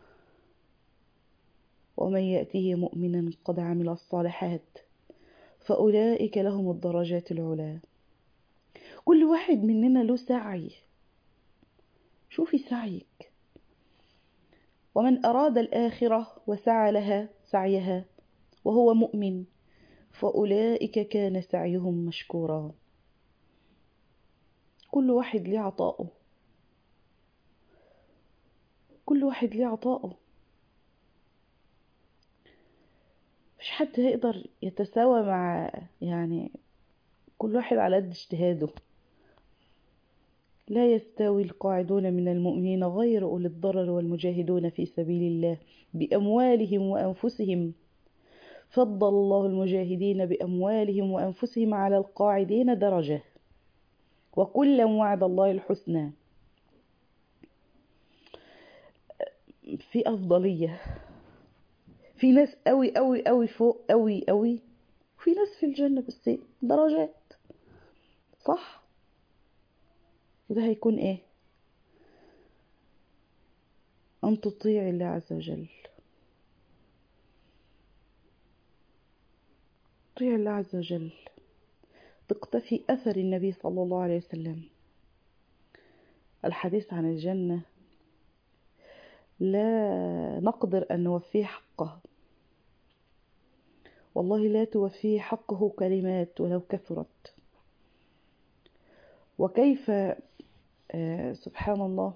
ومن يأتيه مؤمنا قد عمل الصالحات فأولئك لهم الدرجات العلى. كل واحد مننا له سعي، شوفي سعيك. ومن أراد الآخرة وسعى لها سعيها وهو مؤمن فأولئك كان سعيهم مشكورا. كل واحد ليه عطاؤه، كل واحد ليه عطاؤه. مش حد هيقدر يتساوى مع، يعني كل واحد على قد اجتهاده. لا يستوي القاعدون من المؤمنين غير أولي الضرر والمجاهدون في سبيل الله بأموالهم وأنفسهم. فضل الله المجاهدين بأموالهم وأنفسهم على القاعدين درجة وكلا وعد الله الحسنى. في أفضلية، في ناس قوي قوي قوي فوق قوي قوي، وفي ناس في الجنة بس درجات، صح؟ وده هيكون ايه؟ أن تطيع الله عز وجل، تطيع الله عز وجل، تقتفي أثر النبي صلى الله عليه وسلم. الحديث عن الجنة لا نقدر أن نوفيه حقه، والله لا توفيه حقه كلمات ولو كثرت. وكيف سبحان الله،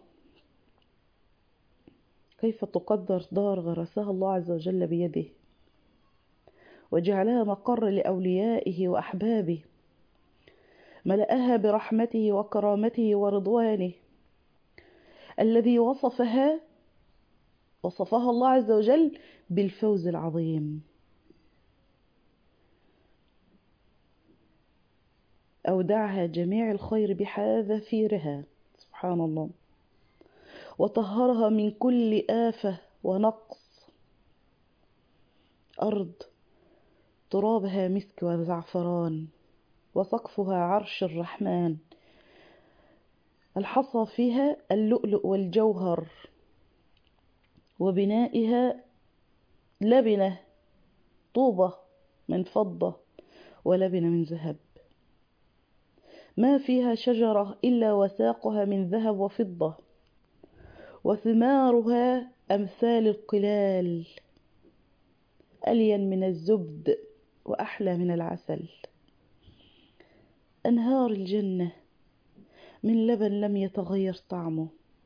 كيف تقدر دار غرسها الله عز وجل بيده وجعلها مقر لأوليائه وأحبابه. ملأها برحمته وكرامته ورضوانه، الذي وصفها الله عز وجل بالفوز العظيم. أودعها جميع الخير بحذافيرها، سبحان الله، وطهرها من كل آفة ونقص. أرض ترابها مسك وزعفران، وسقفها عرش الرحمن، الحصى فيها اللؤلؤ والجوهر، وبنائها لبنة طوبة من فضة ولبنة من ذهب. ما فيها شجرة إلا وساقها من ذهب وفضة، وثمارها أمثال القلال، ألين من الزبد وأحلى من العسل. أنهار الجنة من لبن لم يتغير طعمه،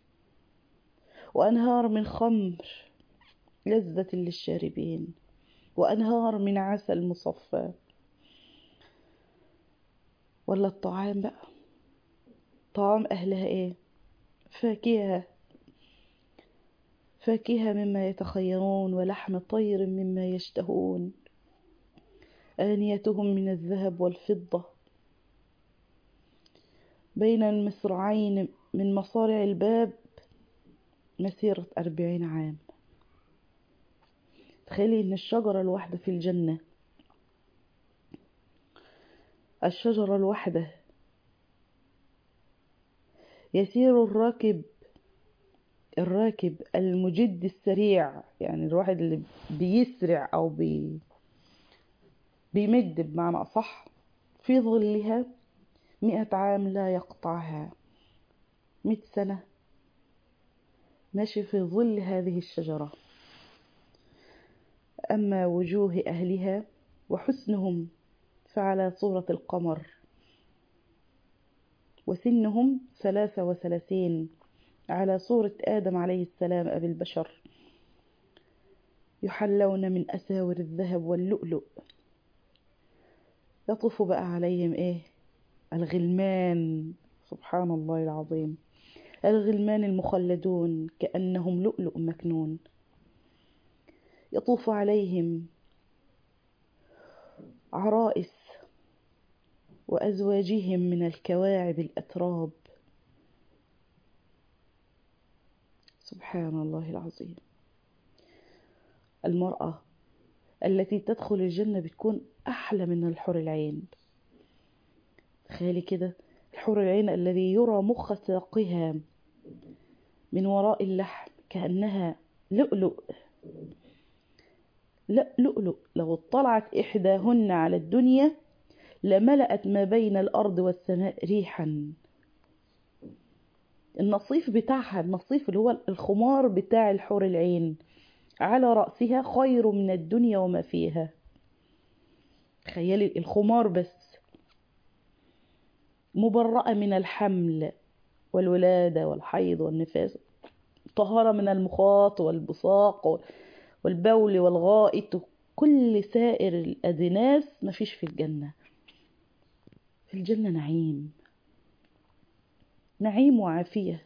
وأنهار من خمر لذة للشاربين، وأنهار من عسل مصفى. ولا الطعام بقى، طعام أهلها إيه؟ فاكهة مما يتخيرون، ولحم طير مما يشتهون. آنيتهم من الذهب والفضة، بين المصراعين من مصارع الباب مسيرة 40 عام. تخيلي إن الشجرة الواحدة في الجنة، الشجرة الواحدة يسير الراكب المجد السريع، يعني الواحد اللي بيسرع أو بيمد بمعنى أصح، في ظلها 100 عام لا يقطعها. 100 سنة ماشي في ظل هذه الشجرة. أما وجوه أهلها وحسنهم فعلى صورة القمر، وسنهم 33 على صورة آدم عليه السلام أبي البشر. يحلون من أساور الذهب واللؤلؤ. يطوف بقى عليهم إيه؟ الغلمان، سبحان الله العظيم، الغلمان المخلدون كأنهم لؤلؤ مكنون. يطوف عليهم عرائس وأزواجهم من الكواعب الأتراب. سبحان الله العظيم. المرأة التي تدخل الجنة بتكون أحلى من الحور العين. تخيلي كده، الحور العين الذي يرى مخ ساقها من وراء اللحم كأنها لؤلؤ. لا لؤلؤ، لو اطلعت إحداهن على الدنيا لملأت ما بين الأرض والسماء ريحا. النصيف بتاعها، النصيف اللي هو الخمار بتاع الحور العين على رأسها خير من الدنيا وما فيها. تخيلي الخمار بس، مبرأة من الحمل والولادة والحيض والنفاس، طهارة من المخاط والبصاق والبول والغائط، كل سائر الأدناس مفيش في الجنة. في الجنة نعيم، نعيم وعافية.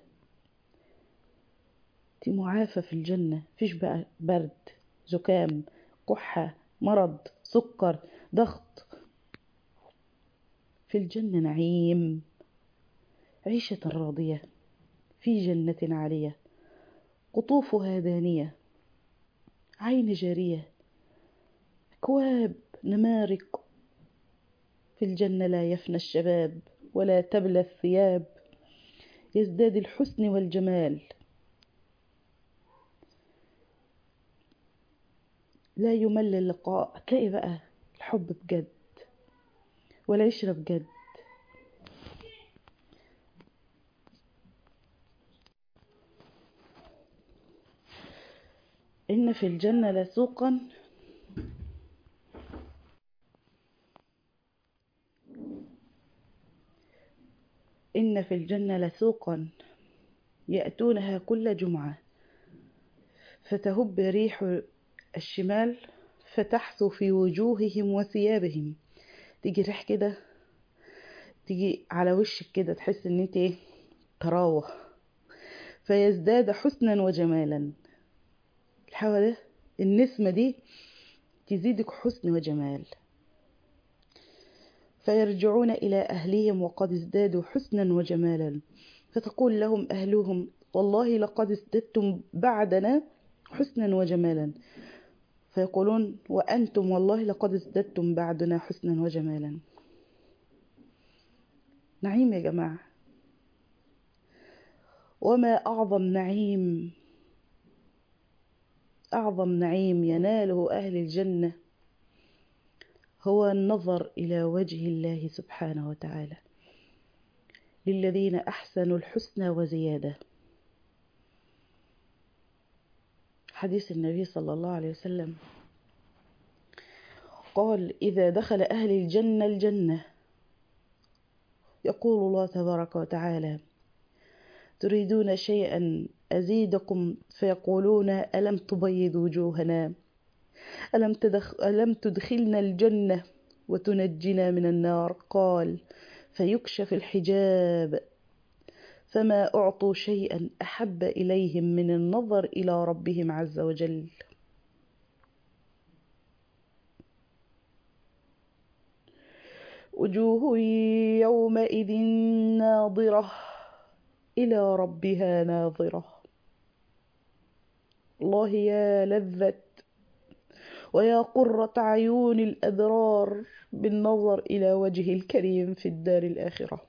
انت معافى في الجنة، مفيش بقى برد، زكام، كحة، مرض، سكر، ضغط. في الجنة نعيم، عيشة راضية في جنة عالية، قطوفها دانية، عين جارية، أكواب، نمارق. في الجنة لا يفنى الشباب ولا تبلى الثياب، يزداد الحسن والجمال. لا يمل اللقاء، تلاقي بقى الحب بجد والعشرة بجد. إن في الجنة لسوقا إن في الجنة لسوقا يأتونها كل جمعة، فتهب ريح الشمال فتحثو في وجوههم وثيابهم. تيجي ريح كده تيجي على وشك كده تحس ان انت ايه، تراوح، فيزداد حسنا وجمالا. الهوا ده، النسمة دي تزيدك حسن وجمال. فيرجعون إلى أهلهم وقد ازدادوا حسنا وجمالا، فتقول لهم أهلهم والله لقد ازددتم بعدنا حسنا وجمالا، فيقولون وأنتم والله لقد ازددتم بعدنا حسنا وجمالا. نعيم يا جماعة، وما أعظم نعيم، أعظم نعيم يناله أهل الجنة هو النظر إلى وجه الله سبحانه وتعالى. للذين أحسنوا الحسنى وزيادة. حديث النبي صلى الله عليه وسلم قال إذا دخل أهل الجنة الجنة يقول الله تبارك وتعالى تريدون شيئا أزيدكم، فيقولون ألم تبيض وجوهنا، ألم تدخلنا الجنة وتنجنا من النار. قال فيكشف الحجاب فما أعطوا شيئا أحب إليهم من النظر إلى ربهم عز وجل. وجوه يومئذ ناظرة إلى ربها ناظرة. الله يا لذة ويا قرة عيون الأبرار بالنظر إلى وجه الكريم في الدار الآخرة.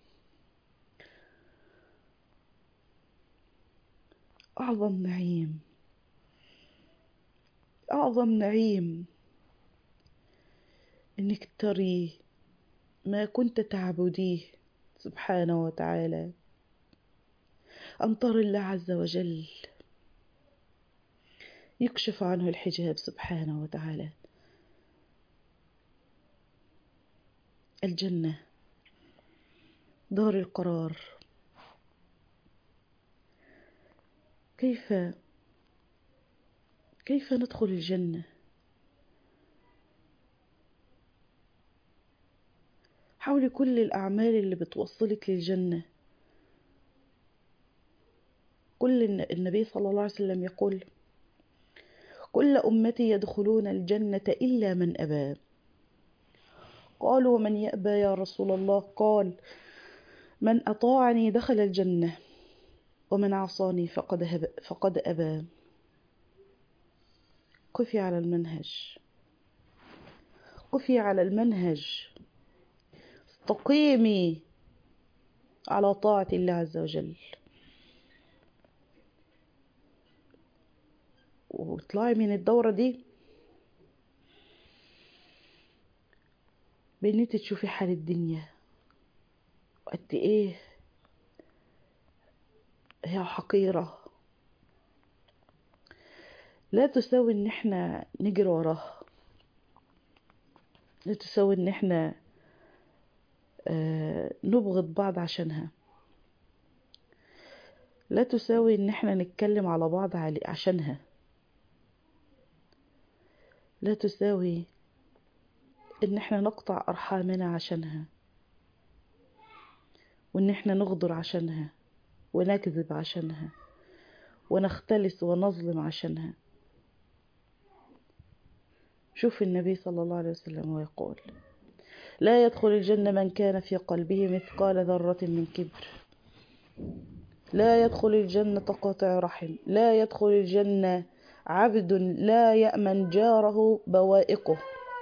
أعظم نعيم، أعظم نعيم إنك تري ما كنت تعبديه سبحانه وتعالى، أن ترى الله عز وجل يكشف عنه الحجاب سبحانه وتعالى. الجنة دار القرار. كيف ندخل الجنة؟ حاولي كل الأعمال اللي بتوصلك للجنة. النبي صلى الله عليه وسلم يقول كل أمتي يدخلون الجنة إلا من أبى. قالوا ومن يأبى يا رسول الله؟ قال من أطاعني دخل الجنة ومن عصاني فقد أبى. قفي على المنهج، قفي على المنهج، استقيمي على طاعة الله عز وجل، واطلعي من الدورة دي بان انت تشوفي حال الدنيا وقد ايه هي حقيرة، لا تساوي ان احنا نجري وراها، لا تساوي ان احنا نبغض بعض عشانها، لا تساوي ان احنا نتكلم على بعض عشانها، لا تساوي ان احنا نقطع ارحامنا عشانها، وان احنا نغدر عشانها ونكذب عشانها ونختلس ونظلم عشانها. شوف النبي صلى الله عليه وسلم ويقول لا يدخل الجنة من كان في قلبه مثقال ذرة من كبر، لا يدخل الجنة قاطع رحم، لا يدخل الجنة عبد لا يأمن جاره بوائقه،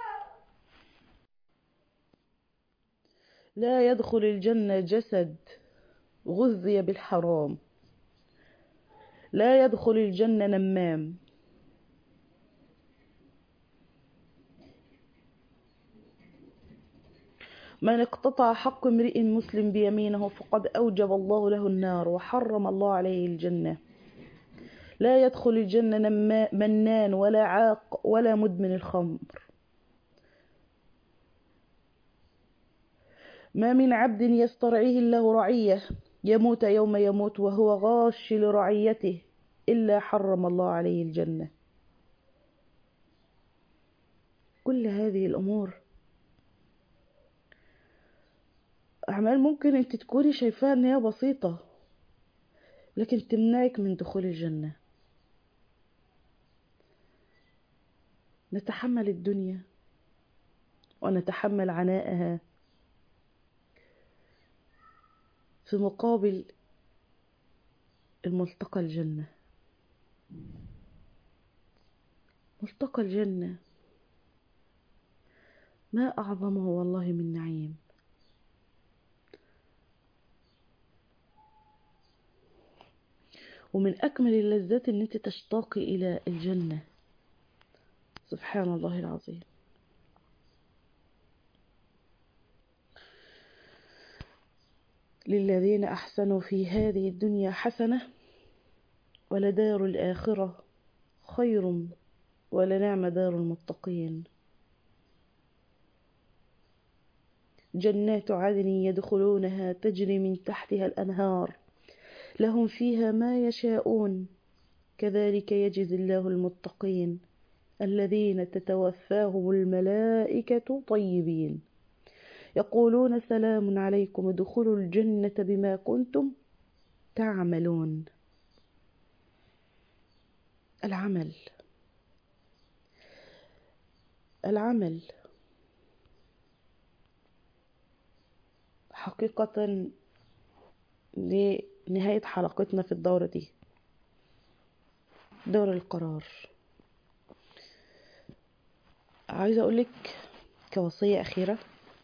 لا يدخل الجنة جسد غذي بالحرام، لا يدخل الجنة نمام. من اقتطع حق امرئ مسلم بيمينه فقد أوجب الله له النار وحرم الله عليه الجنة. لا يدخل الجنة منان ولا عاق ولا مدمن الخمر. ما من عبد يسترعيه الله رعية يموت يوم يموت وهو غاش لرعيته إلا حرم الله عليه الجنة. كل هذه الأمور أعمال ممكن أنت تكوني شايفاها إن هي بسيطة، لكن تمنعك من دخول الجنة. نتحمل الدنيا ونتحمل عناءها في مقابل الملتقى الجنة. ملتقى الجنة ما أعظمه والله من نعيم. ومن أكمل اللذات أن أنت تشتاقي إلى الجنة. سبحان الله العظيم. للذين أحسنوا في هذه الدنيا حسنة ولدار الآخرة خير ولنعم دار المتقين. جنات عدن يدخلونها تجري من تحتها الأنهار لهم فيها ما يشاءون كذلك يجزي الله المتقين الذين تتوفاهم الملائكة طيبين يقولون سلام عليكم ادخلوا الجنة بما كنتم تعملون. العمل حقيقة لنهاية حلقتنا في الدورة دي، دور القرار. عايزة أقولك كوصية أخيرة: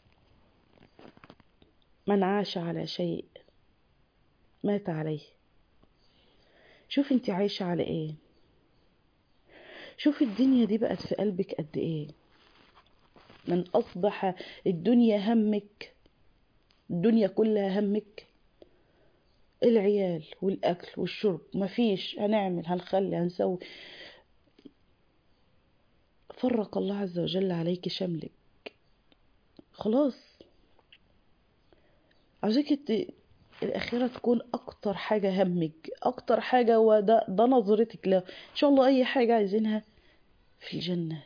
من عاش على شيء مات عليه. شوف انت عايشة على ايه، شوف الدنيا دي بقت في قلبك قد ايه. من أصبح الدنيا همك، الدنيا كلها همك، العيال والأكل والشرب، مفيش، هنعمل هنخلي هنسوي، فرق الله عز وجل عليك شملك. خلاص عايزك الأخيرة تكون أكتر حاجة همك، أكتر حاجة، وده نظرتك له. إن شاء الله أي حاجة عايزينها في الجنة.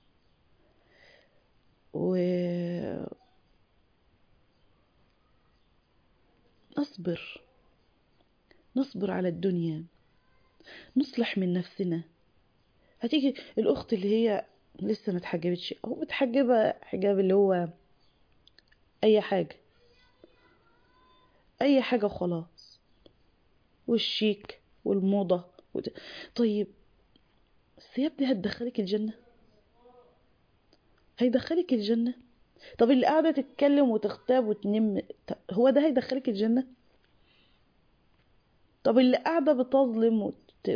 نصبر على الدنيا، نصلح من نفسنا. هتيجي الأخت اللي هي لسه ما اتحجبتش أو متحجبة حجاب اللي هو أي حاجة وخلاص، والشيك والموضة طيب الثياب دي هتدخلك الجنة؟ هيدخلك الجنة؟ طب اللي قاعدة تتكلم وتغتاب وتنم، هو ده هيدخلك الجنة؟ طب اللي قاعدة بتظلم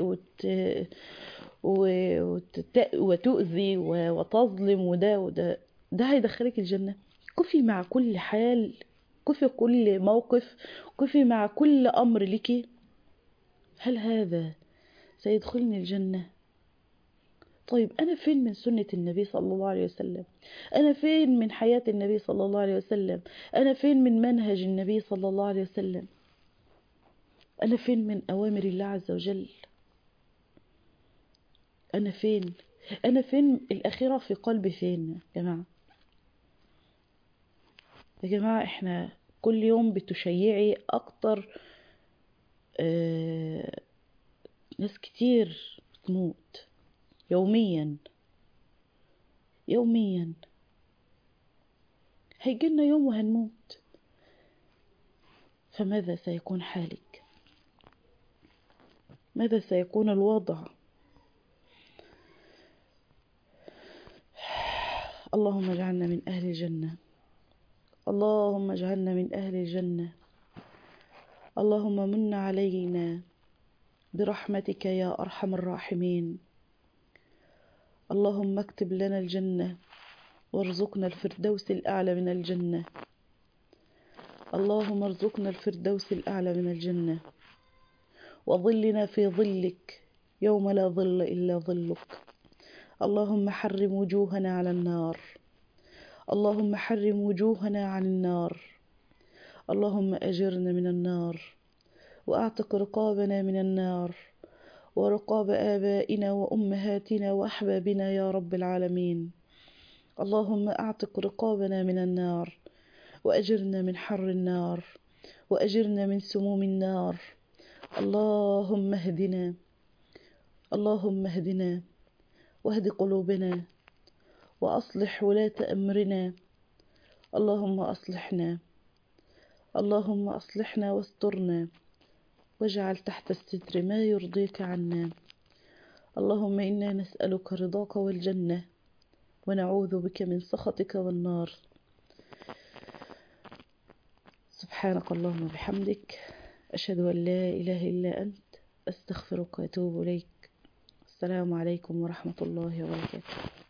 وتؤذي وتظلم ده هيدخلك الجنة؟ كفي مع كل حال، كفي كل موقف، كفي مع كل أمر لك. هل هذا سيدخلني الجنة؟ طيب أنا فين من سنة النبي صلى الله عليه وسلم؟ أنا فين من حياة النبي صلى الله عليه وسلم؟ أنا فين من منهج النبي صلى الله عليه وسلم؟ أنا فين من أوامر الله عز وجل؟ أنا فين الأخيرة في قلبي فين يا جماعة؟ يا جماعة احنا كل يوم بتشيعي أكتر، ناس كتير بتموت يوميا. هيجينا يوم وهنموت، فماذا سيكون حالك؟ ماذا سيكون الوضع؟ اللهم اجعلنا من أهل الجنة، اللهم اجعلنا من أهل الجنة. اللهم من علينا برحمتك يا أرحم الراحمين. اللهم اكتب لنا الجنة وارزقنا الفردوس الأعلى من الجنة. اللهم ارزقنا الفردوس الأعلى من الجنة، وظلنا في ظلك يوم لا ظل إلا ظلك. اللهم حرم وجوهنا على النار، اللهم حرم وجوهنا عن النار. اللهم أجرنا من النار، وأعتق رقابنا من النار، ورقاب آبائنا وأمهاتنا وأحبابنا يا رب العالمين. اللهم أعتق رقابنا من النار، وأجرنا من حر النار، وأجرنا من سموم النار. اللهم اهدنا، اللهم اهدنا واهد قلوبنا وأصلح ولاة أمرنا. اللهم أصلحنا، اللهم أصلحنا واسترنا، واجعل تحت الستر ما يرضيك عنا. اللهم إنا نسألك رضاك والجنة، ونعوذ بك من سخطك والنار. سبحانك اللهم وبحمدك، أشهد أن لا إله إلا أنت، أستغفرك وأتوب إليك. السلام عليكم ورحمة الله وبركاته.